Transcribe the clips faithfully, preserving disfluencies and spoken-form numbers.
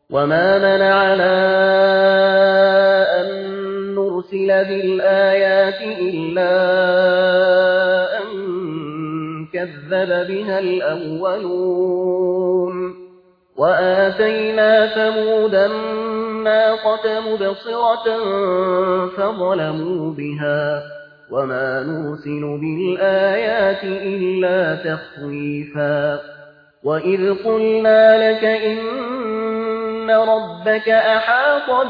وما منعنا أن نرسل بالآيات إلا أن كذب بها الأولون وآتينا ثمود الناقة مبصرة فظلموا بها وما نرسل بالآيات إلا تخويفا وإذ قلنا لك إن ربك أحاط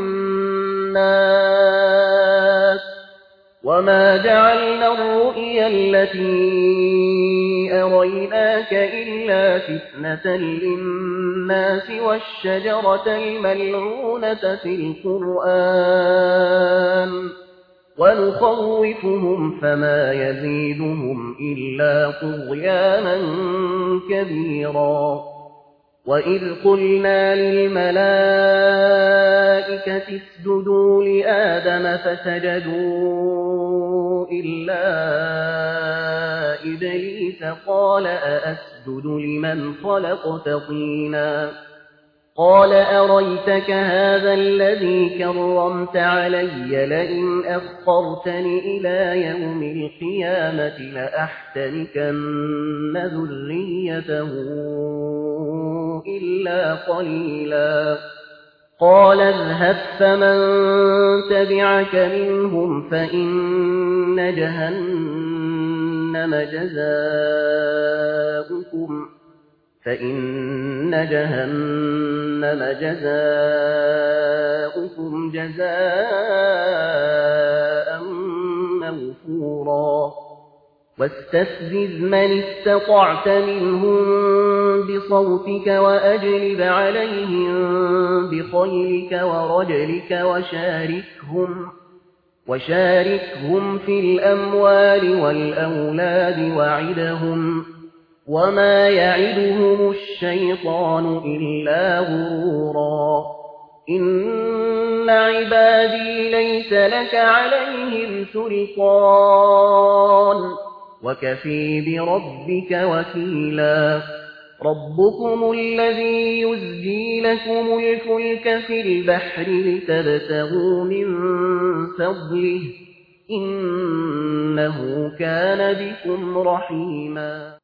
بالناس وما جعلنا الرؤيا التي أريناك إلا فتنة للناس والشجرة الملعونة في القرآن ونخوفهم فما يزيدهم إلا طغيانا كبيرا وإذ قلنا للملائكة اسجدوا لآدم فسجدوا إلا إبليس قال أأسجد لمن خلقت طينا قال أريتك هذا الذي كرمت علي لئن أخرتني إلى يوم القيامة لأحتركن ذريته إلا قليلا قال اذهب فمن تبعك منهم فإن جهنم جزاؤكم فإن جهنم جزاؤكم جزاء موفورا واستفزز من استطعت منهم بصوتك وأجلب عليهم بخيلك ورجلك وشاركهم وشاركهم في الأموال والأولاد وعدهم وما يعدهم الشيطان إلا غرورا إن عبادي ليس لك عليهم سلطان وكفي بربك وكيلا ربكم الذي يزجي لكم الفلك في البحر لتبتغوا من فضله إنه كان بكم رحيما